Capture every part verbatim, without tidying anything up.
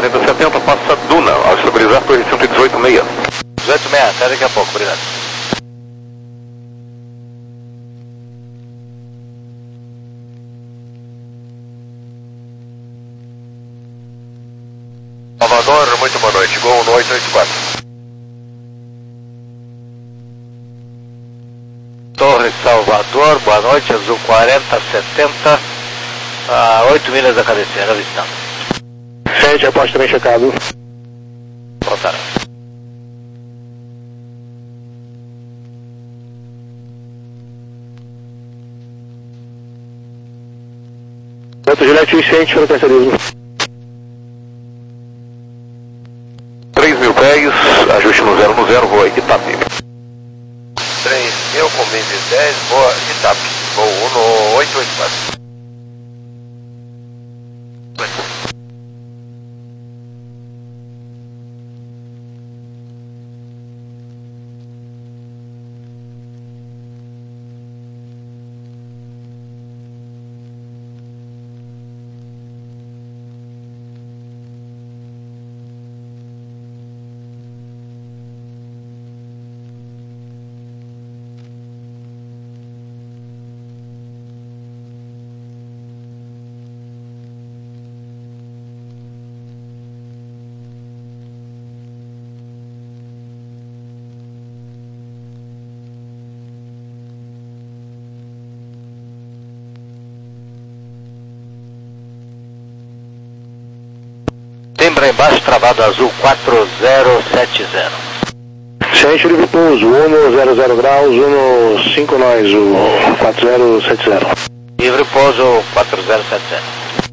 quarenta setenta, passa Duna, ao estabilizar torre cento e dezoito meia. dezoito meia, até daqui a pouco, obrigado. Salvador, muito boa noite, Gol no oito oito quatro. Torre Salvador, boa noite, azul quarenta setenta, a oito milhas da cabeceira, avistando. Sente, aposto também checado. Voltaram. Outro Gillette Vicente, frequência livre. três mil pés, ajuste no zero no zero, voa Itape. três mil com mil e dez, boa Itape. Gol um no oito oito quatro. Lembra embaixo, travado azul quatro zero sete zero. Sente, livre pouso, um no zero zero graus, um no cinco nós, o quatro zero sete zero. Livre pouso quatro zero sete zero.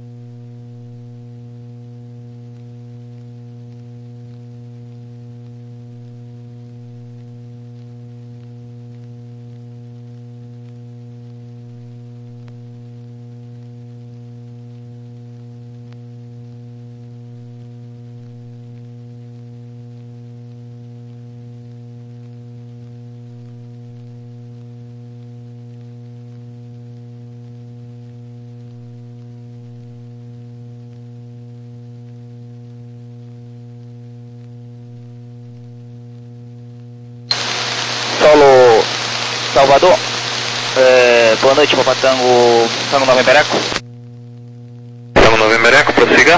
Solo Salvador, é, boa noite, Papa Tango, Tango November Eco. Tango November Eco, prossiga.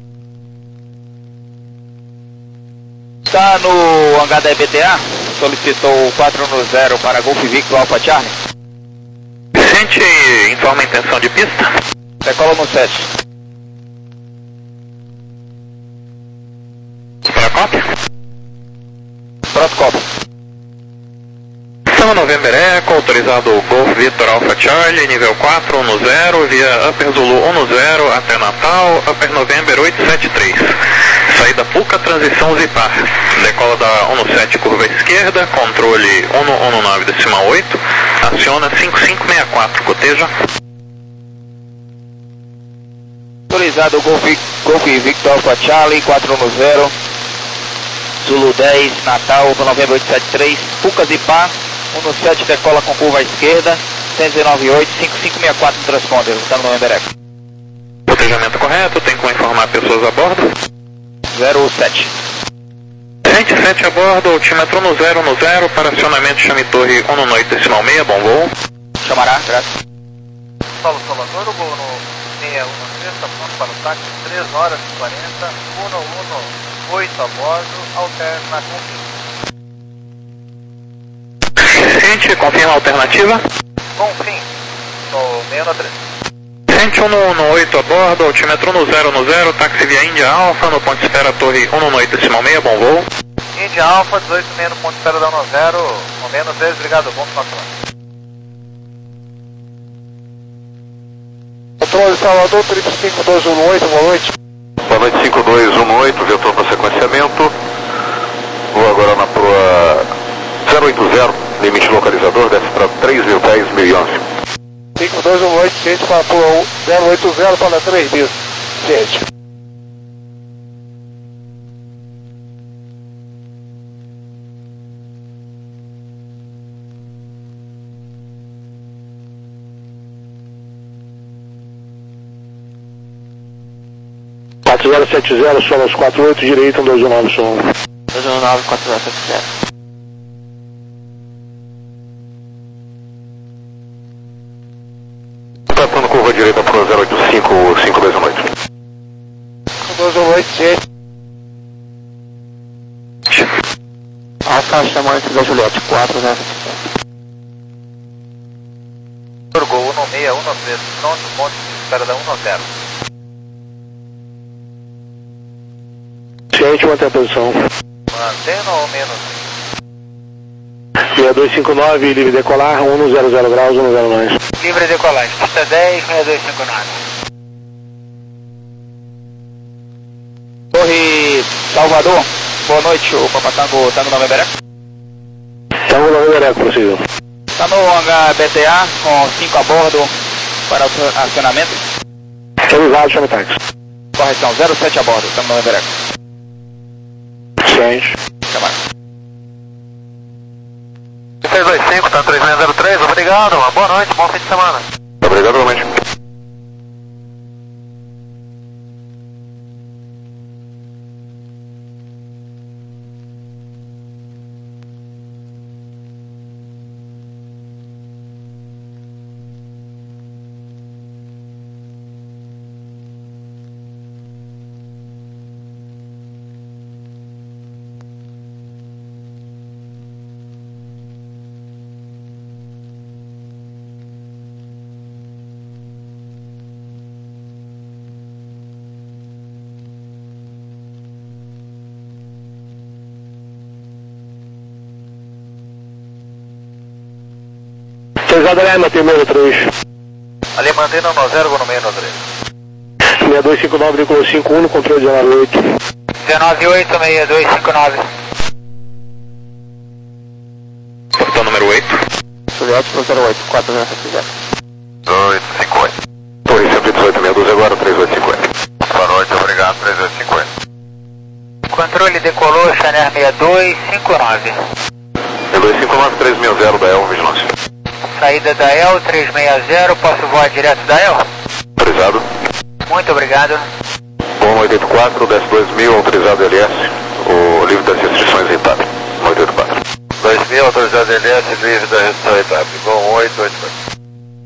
Está no hangar da E B T A, solicitou quatro no zero para Golf Victor Alpha Charlie. Vicente, informa a intenção de pista. Decola no sete. Para a cópia. Pronto, copy. Tango November Eco, autorizado Golf Victor Alpha Charlie, nível quatro, um no zero, via Upper Zulu um no zero até Natal, Upper November oito sete três. Saída Puca, transição Zipar. Decola da um no sete, curva esquerda, controle um no um no nove, decimal oito, aciona cinco cinco seis quatro, coteja. Autorizado Golf, Golf Victor Alpha Charlie, quatro no zero, Zulu dez, Natal, November oito sete três, Puca Zipar. um no sete, decola com curva à esquerda, cento e noventa e oito, cinco cinco seis quatro no transponder, estamos no November Eco. Cotejamento correto, tem como informar pessoas a bordo? zero sete. vinte e sete a bordo, altímetro no zero no zero, para acionamento chame torre um no oito decimal seis, bom voo. Chamará, graças. Solo Salvador, o Gol no seis um três, pronto para o táxi, três horas e quarenta, um no um no oito a bordo, alterna com Vicente, confirma a alternativa. Confim, no seis no três. Vicente, um no, no oito a bordo, altímetro no zero no zero, táxi via Índia Alfa, no ponto de espera torre um no oito decimal seis, bom voo. Índia Alfa, dezoito meia no ponto de espera da um zero, no menos três, obrigado, bom final de semana. Controle Salvador, trinta e cinco dois um oito, boa noite. Boa noite, cinco dois um oito, vetor para sequenciamento. Vou agora na proa zero oito zero, limite localizador, desce para três mil pés, mil e onze. cinco dois um oito, ciente para a zero oito zero para três mil, ciente. quatro zero sete zero, Solos quatro oito, direita, um dois um nove, som. dois um nove, quatro zero sete zero. Passando curva direita para o zero oito cinco, cinco dois um oito. dois um oito, sete. Alfa chamante da Juliette, quatro zero sete zero. Turgo um seis um três, pronto, ponto de espera da um zero. Ciente, mantém a posição. Mantendo ou menos? seis dois cinco nove, livre decolar, um zero zero graus, um zero nove. Livre decolagem, pista dez, seis dois cinco nove. Torre Salvador, boa noite, o Papatango Tango November Eco. Tango November Eco, possível. Está no hangar B T A com cinco a bordo para acionamento. Autorizado, chame táxi. Correção, zero sete a bordo, Tango November Eco. Ciente. Chamar. seis dois cinco, tá três seis zero três, obrigado, uma boa noite, bom fim de semana. Obrigado, realmente. Autorizado, Lema, tem meio três. Ali mantendo no zero no meio no três. seis dois cinco nove, Nicolau cinco um, controle dezenove oito. dezenove oito, seis dois cinco nove. Portão número oito. Juliette pro zero oito, quatro zero sete zero. oito cinco oito. Torre sempre dezoito seis doze agora, três oito cinco oito. Boa noite, obrigado, três oito cinco oito. Controle decolou, Channel seis dois cinco nove. seis dois cinco nove, três seis zero da El, vigilância. Saída da El, três seis zero, posso voar direto da El? Autorizado. Muito obrigado. Bom oito oito quatro, desce dois mil, autorizado L S. O livre das restrições em T A P. oito oito quatro. dois mil, autorizado L S, livre da restrição em T A P. Bom oito oito quatro.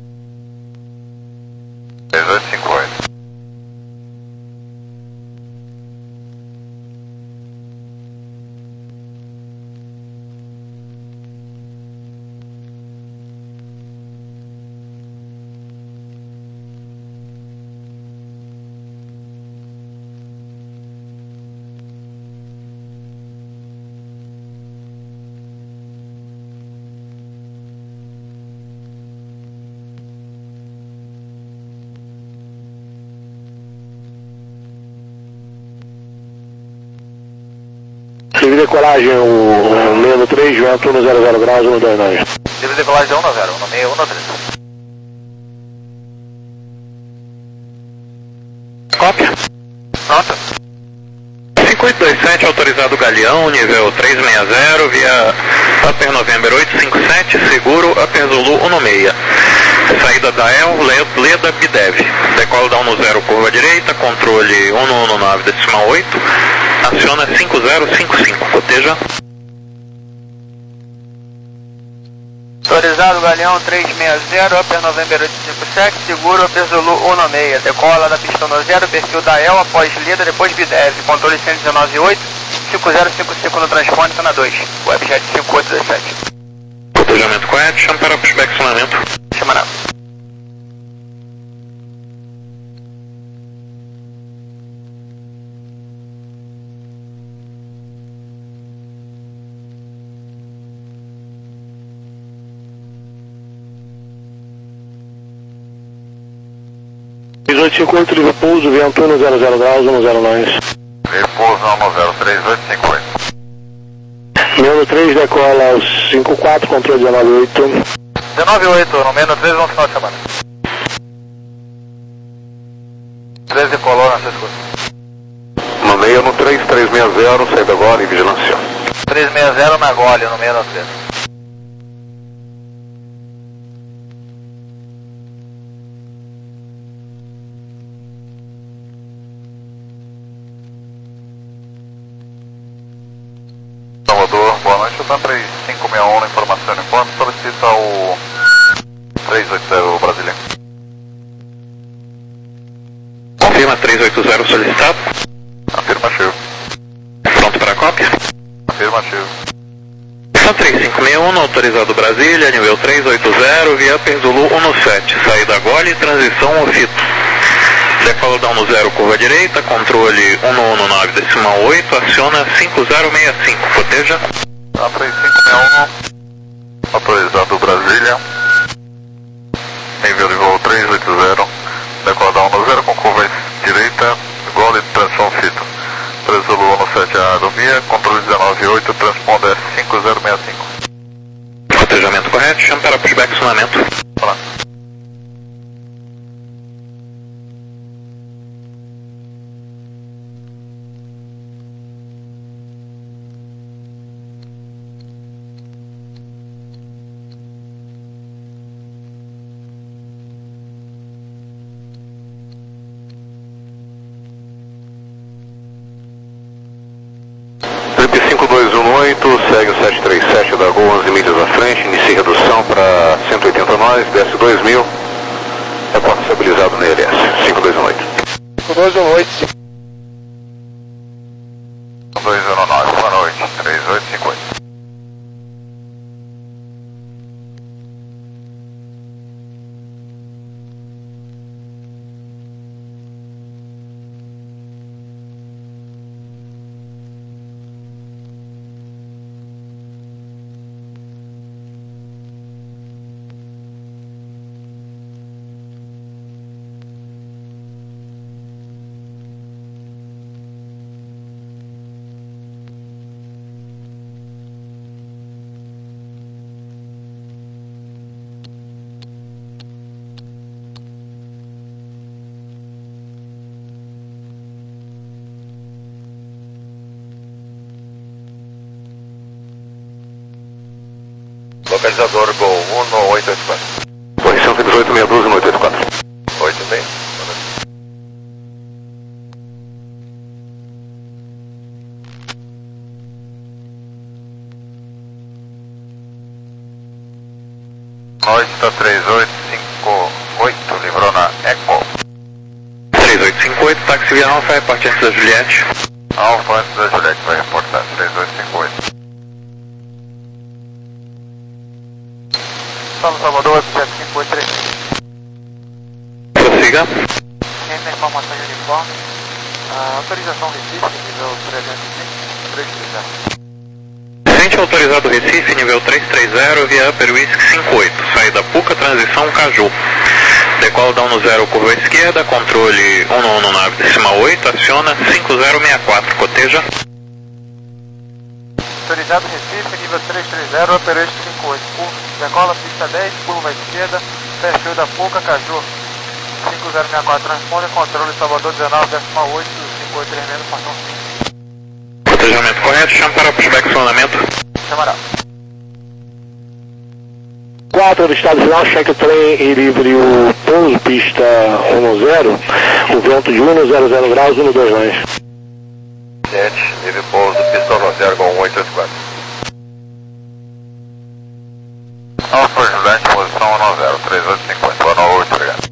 três oito cinco oito. Livre decolagem, o meio três, vento um zero zero graus, um dois nove. Livre decolagem um zero, um seis um três. Cópia. Pronto. cinco oito dois sete, autorizado Galeão, nível três seis zero, via Upper November oito cinco sete, seguro, Upper Zulu um seis. Saída da El, Leda, Bidev. Decolo da um zero, curva direita, controle um um nove, decimal oito, aciona cinco zero cinco cinco, proteja. Autorizado Galeão três seis zero, Upper November oito cinco sete, seguro, Upper Zulu um seis. Decola da pista no zero, perfil da El, após Leda, depois Bidev. Controle cento e dezenove oito, cinco zero cinco cinco no transponder, na dois. Webjet cinco oito dois sete. Protejamento correto, chama para pushback acionamento. Chama não. três oito cinco oito, livre pouso, vento um zero zero graus, um zero nove. Repouso um zero, três oito cinco oito. Menos três, decola os cinco quatro, controle dezenove oito. dezenove oito, no menos três, vamos final de semana. treze colou nessa escuta. No meio no três três seis zero, saída agora em vigilância. três seis zero na Gole, no menos três. Chutan três cinco seis um, informação uniforme, solicita o três oito zero Brasília. Confirma três oito zero solicitado. Afirmativo. Pronto para a cópia? Afirmativo. Chutan três cinco seis um, autorizado Brasília, nível três oito zero, via Upper Zulu um sete, saída Gole, transição Ofito. Decola da um zero, curva direita, controle um um nove decimal oito, aciona cinco zero seis cinco, proteja. A três cinco seis um, autorizado Brasília, nível de voo três oito zero, decola da um zero com curva direita, Gole, transição Fito. três Zulu um sete, aeromia, controle dezenove oito, transponder cinco zero seis cinco. Protejamento correto, chama para pushback acionamento. Olá. cinco dois um oito, segue o sete três sete da Gol, onze milhas à frente, inicia redução para cento e oitenta nós, desce dois mil, reporte estabilizado na I L S, cinco dois um oito. cinco dois um oito. cinco dois um nove, boa noite, três oito cinco oito. Localizador Gol um oito oito quatro. Correção cento e dezoito, seis um dois, oito oito quatro. oito bem. Noite três oito cinco oito, livrou na Eco. três oito cinco oito, táxi via Alfa, reparte antes da Juliette. Alfa antes da Juliette vai reportar, três oito cinco oito. Solo Salvador, objeto cinco oito três cinco. Prossiga. Essa informação de uniforme. A autorização Recife, nível trezentos e vinte, três três zero. Frente autorizado Recife, nível três três zero, via Upper Whisky cinco oito, saída Puca, transição Caju. Decola da um zero, curva esquerda, controle um um nove decimal oito, aciona cinco zero seis quatro, coteja. Autorizado Recife, nível três três zero, Upper Whisky cinco oito, curva. Decola pista dez, curva esquerda, perfil da Puca, Caju. cinco zero seis quatro, transponder, controle Salvador dezenove decimal oito, cinco oito três seis, portão cinco. Protejamento correto, chama para pushback acionamento. Chamará. quatro do estado final, cheque o trem e livre o pouso, pista um zero, o vento de um zero zero graus, um dois nós. sete, livre pouso, pista um zero, Gol um oito oito quatro. Alfa Juliette, posição um zero, três oito cinco oito, boa noite, obrigado.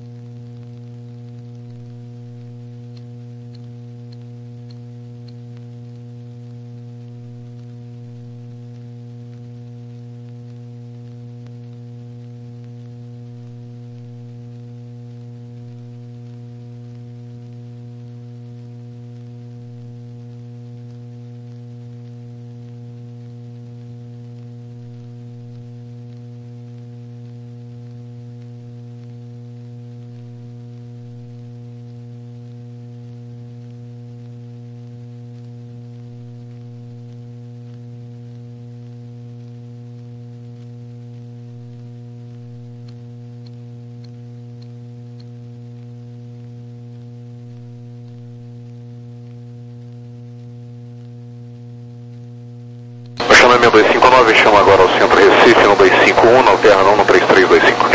Chama dois cinco nove, chama agora ao centro Recife, no dois cinco um, alterna no três três dois cinco.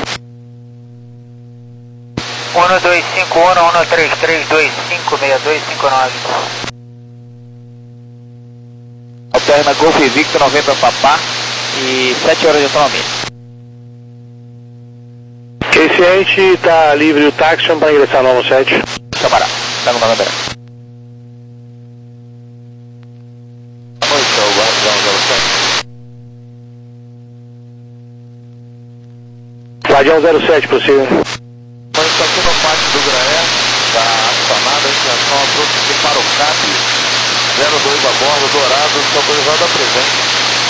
um dois cinco um, um três três dois cinco, seis dois cinco nove. externa Golf Victor noventa Papá e sete horas de autonomia. Ciente, está livre o táxi para ingressar no sete. Chamará, está no November. Boa noite, é o Guardião zero sete. Guardião zero sete, prossiga. Nós estamos aqui no pátio do Graé, da acionada, a intenção é prosseguir para o C A P zero dois a bordo, Dourado, seu autorizado a presente.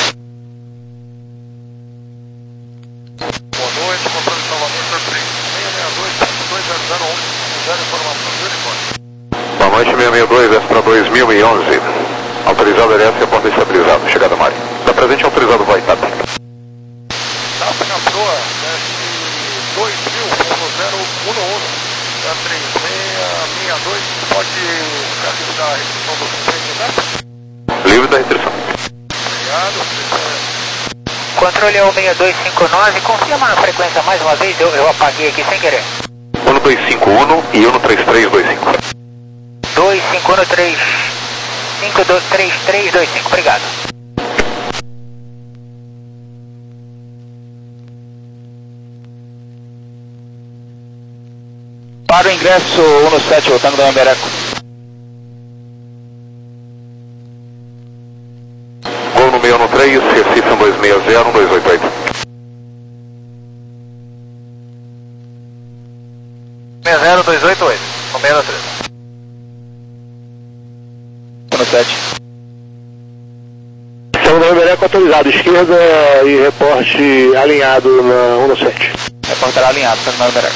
Boa noite, controle de Salvador, três seis seis dois, dois zero zero um, zero informação do uniforme. Boa noite, seis seis dois, S para dois mil e onze. Autorizado L S e a porta estabilizada. Chegada Mari. Da presente autorizado vai, tá? T A P na proa, dois mil, zero um um, três seis seis dois, pode realizar a restrição do controle, né? Livre da restrição. Obrigado. Controle um seis dois cinco nove, confirma a frequência mais uma vez, eu, eu apaguei aqui sem querer. um dois cinco um e um três três dois cinco. dois cinco um três cinco dois três três dois cinco, obrigado. Para o ingresso um no sete, o Tango da Embereco. Gol no seis um três, Recife um dois seis zero, um dois oito oito. seis zero dois oito oito, com seis três. um no sete. Tango da Embereco autorizado, esquerda e reporte alinhado na um no sete. Reportará alinhado, Tango da Embereco.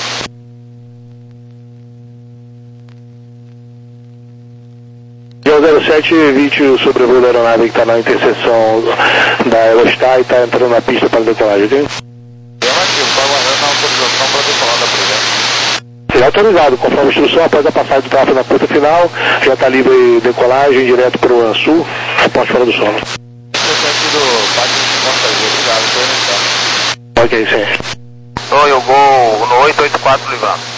zero sete, evite o sobrevoo da aeronave que está na interseção da Aerostar e está entrando na pista para decolagem, ok? Relativo, está aguardando a autorização para decolar da presença. Será autorizado, conforme a instrução, após a passagem do tráfego na curta final, já está livre decolagem direto para o sul, suporte fora do solo. Esse aqui do Pátio de cinquenta G, obrigado, estou iniciando. Ok, sim. Oi, eu vou no oito oito quatro livrando.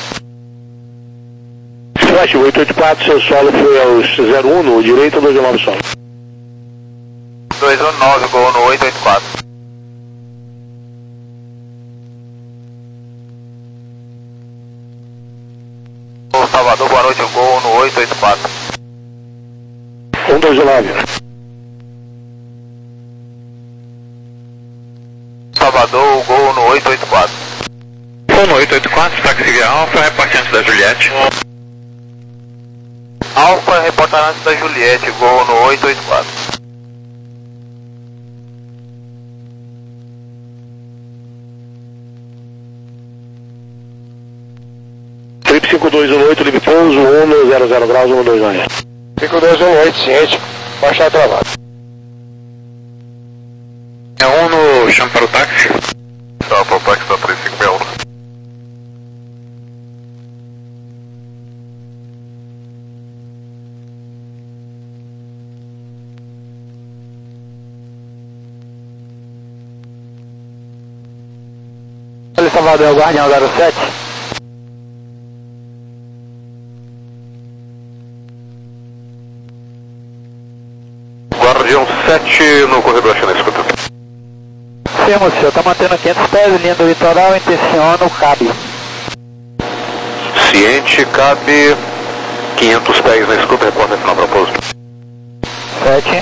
Flash, oito oito quatro, seu solo foi aos zero um no direito ou dois nove solo? dois um nove, gol no oito oito quatro. Ô Salvador, boa noite, gol no oito oito quatro. um dois nove. Salvador, gol no oito oito quatro. Gol no oito oito quatro, táxi Alfa, reportante da Juliette. Alfa, reportante da Juliette, gol no oito oito quatro. Trip cinco dois um oito, livre pouso, um no zero zero graus, um dois nove. cinco dois um oito, ciente, baixar travado. É um no chama para o táxi. Tá, para o táxi da três cinco seis um. Salvador, Guardião zero sete. Guardião sete no corredor China, escuta. Firmo, senhor, está mantendo quinhentos pés, linha do litoral, intenciono, cabe. Ciente, cabe quinhentos pés na escuta, repórter final para pouso. sete.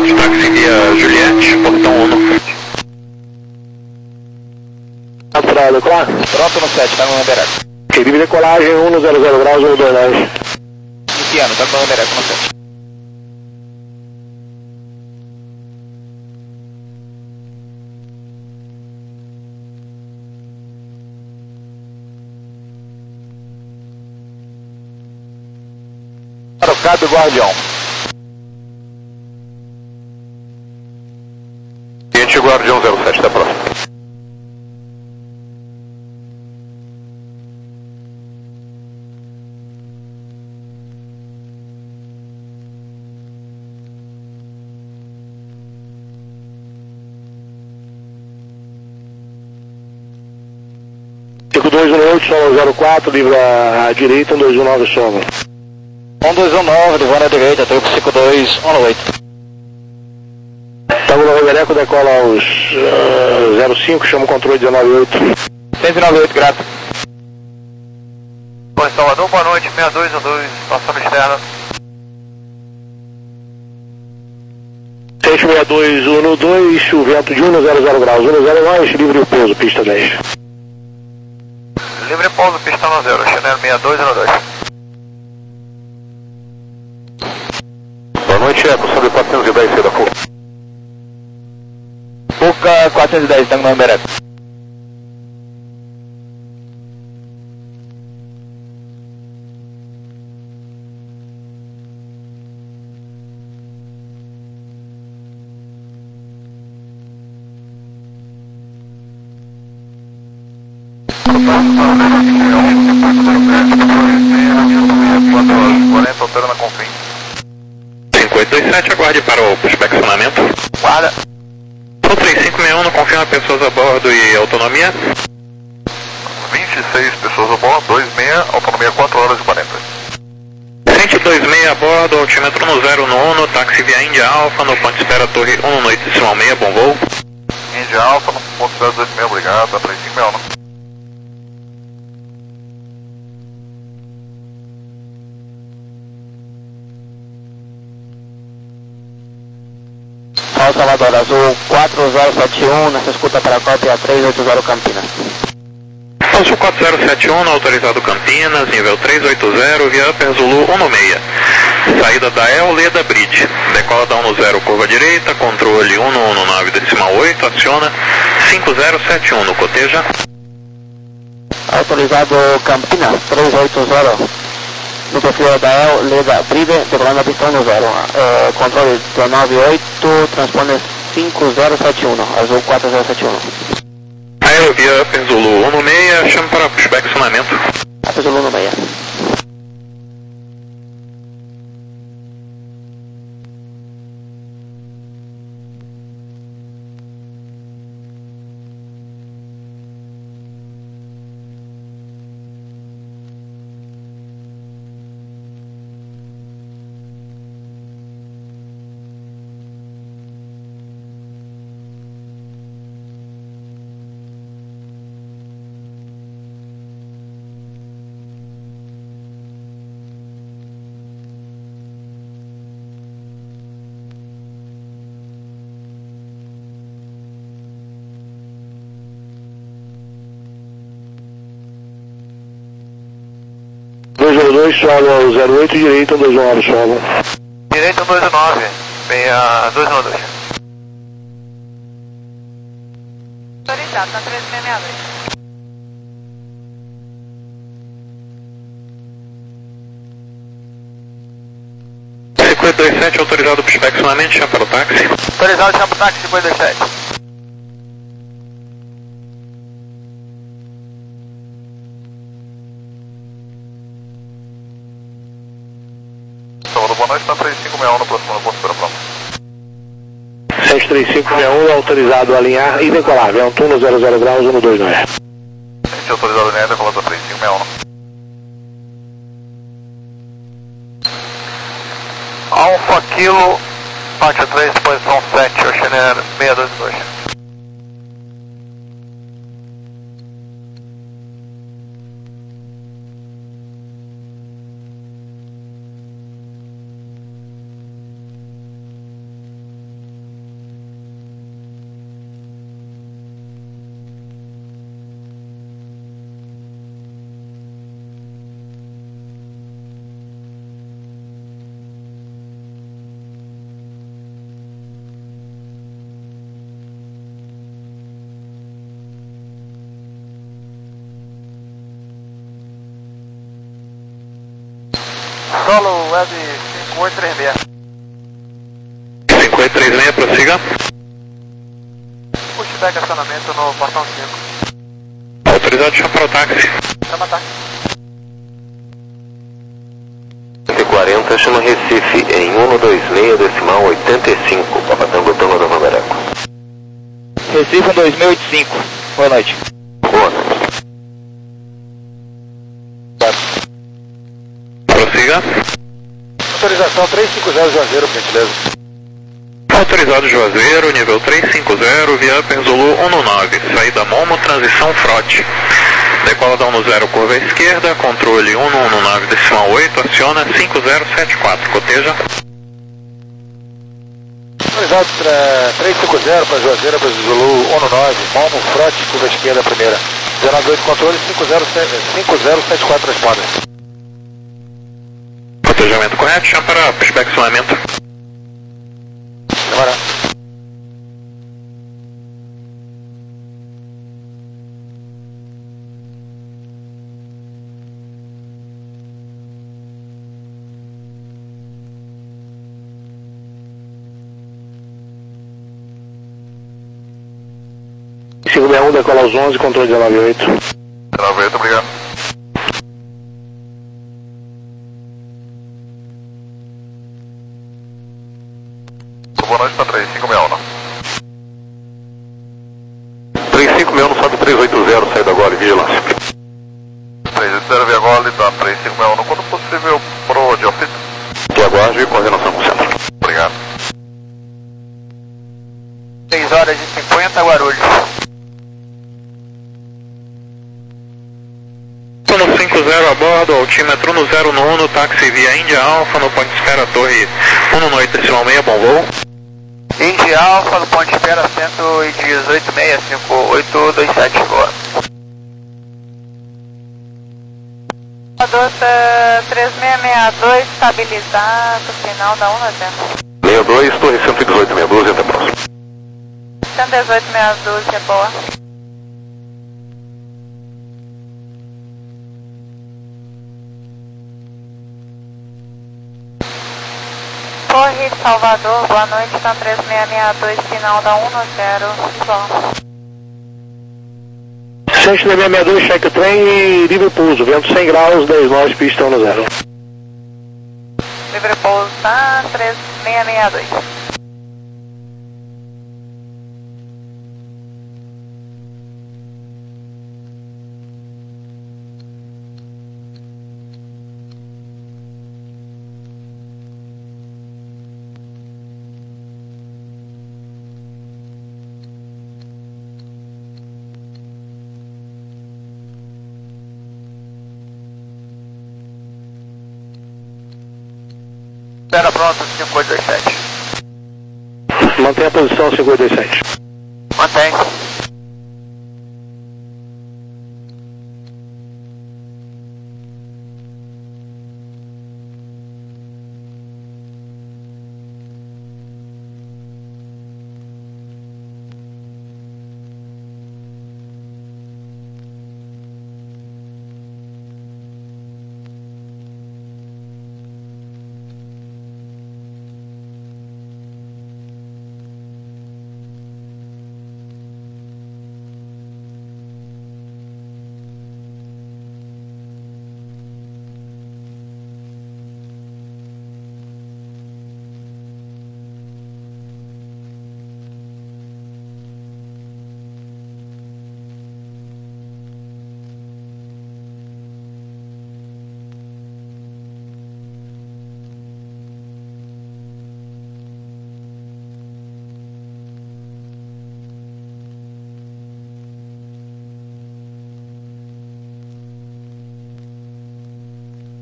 quatro, táxi via Juliette, portão um. Para decolar? Pronto no sete, tá no Embereco. Ok, livre decolagem um zero zero graus, um dois nove. Iniciando, tá no Embereco no sete. Trocado Guardião. Cliente Guardião zero sete, até a próxima. cinco dois um oito, solo zero quatro, livre à direita, um dois um nove, solo. um dois um nove, levando à direita, triple cinco dois um oito. Estamos no Embereco, decola aos uh, zero cinco, chama o controle dezenove oito. cento e noventa e oito, grato. Bom, Salvador, boa noite, seis dois um dois, passando externa. seis seis dois um dois, o vento de um zero zero graus, um zero nove, livre o pouso, pista dez. Livre pouso, pista no zero, Chanel seis dois um dois. Boa noite, Eco, sobre quatrocentos e dez, C da Fuca. Fuca quatrocentos e dez, tá no Embereco. quarenta, altera na Confim. cinco oito dois sete, aguarde para o inspecionamento. Guarda. O três cinco seis um, não confirma pessoas a bordo e autonomia. vinte e seis pessoas a bordo, dois seis, autonomia quatro horas e quarenta. cento e dois seis a bordo, altímetro no zero no Uno, táxi via Índia Alfa, no ponto espera Torre um noite decimal seis, bom voo. Índia Alfa, no ponto zero dois seis, obrigado, três cinco seis um. Alfa Salvador, Azul quatro zero sete um, nessa escuta para a cópia três oito zero Campinas. Azul quatro zero sete um, autorizado Campinas, nível três oito zero, via Upper Zulu um seis. Saída da El Leda Bridge. Decola da um zero, curva direita, controle um um nove decimal oito, aciona cinco zero sete um no coteja. Autorizado Campinas, três oito zero. No perfil da El Leda Bridge, decolando a pista um zero. Uh, controle dezenove oito, transponder cinco zero sete um, Azul quatro zero sete um. Aerovia Upper Zulu um seis, chama para inspecionamento. Upper Zulu um seis. dois zero dois, solo zero oito, direita, dois um nove, solo. Direita dois um nove, seis dois um dois. Autorizado, tá três seis seis dois. cinco oito dois sete, autorizado para inspecionamento, chama para o táxi. Autorizado, chama o táxi cinco oito dois sete. Salvador, boa noite, tá três cinco seis um no próximo ponto espera pronto. sete três cinco seis um, autorizado a alinhar e decolar, vento um zero zero graus, um dois nove. Gente autorizado a alinhar, decolar da três cinco seis um. Alfa Kilo, parte três, posição sete, Oceaner seis dois dois. Solo Web cinco oito três seis. cinco oito três seis, prossiga. Pushback acionamento no portão cinco. Autorizado, chama para o táxi. Chama táxi. cento e quarenta, chama Recife em cento e vinte e seis, decimal oitenta e cinco, Papatango Tango da Mandareco. Recife um dois mil e oitenta e cinco. Boa noite. Boa noite. Prossiga. Autorização três cinco zero Juazeiro, por gentileza. Autorizado Juazeiro, nível trezentos e cinquenta, via Upper Zulu cento e nove, saída Momo, transição Frote. Decola da cento e curva à esquerda, controle cento e nove, decimal oito, aciona cinco zero sete quatro, coteja. Autorizado três cinco zero para Juazeiro, para Zulu cento e nove, Momo, Frote, curva à esquerda primeira. zero nove oito, controle cinco zero sete quatro, responda. Cotejamento correto, chama para pushback acionamento. Demora. cinco seis um, decola aos onze, controle dezenove oito. dezenove oito, obrigado. Boa noite para três cinco seis um, não. três cinco seis um, sobe três oito zero, saída agora, vigilância. três oito zero via Gole, da três cinco seis um, quando possível, pro de ofício. Que aguarde e coordenação com o centro. Obrigado. seis horas e cinquenta, Guarulhos. No cinco zero a bordo, altímetro no zero nono, táxi via Índia Alfa, no ponto de espera Torre cento e oito, decimal seis, bom voo. Índia Alfa, no ponto de espera cento e dezoito, seis cinco oito dois sete, boa. Adota três seis seis dois, estabilizado, final da cento e zero. sessenta e dois, Torre cento e dezoito, sessenta e dois, até próximo. cento e dezoito, sessenta e dois, é boa. Torre Salvador, boa noite, tá três seis seis dois, final da cento e zero, igual. Centro da seiscentos e sessenta e dois, cheque o trem e livre pouso, vento cem graus, dez nove, pista cento e zero. Livre pouso, tá três seis seis dois. Espera pronto, cinco oito dois sete. Mantenha a posição cinco oito dois sete. Mantém.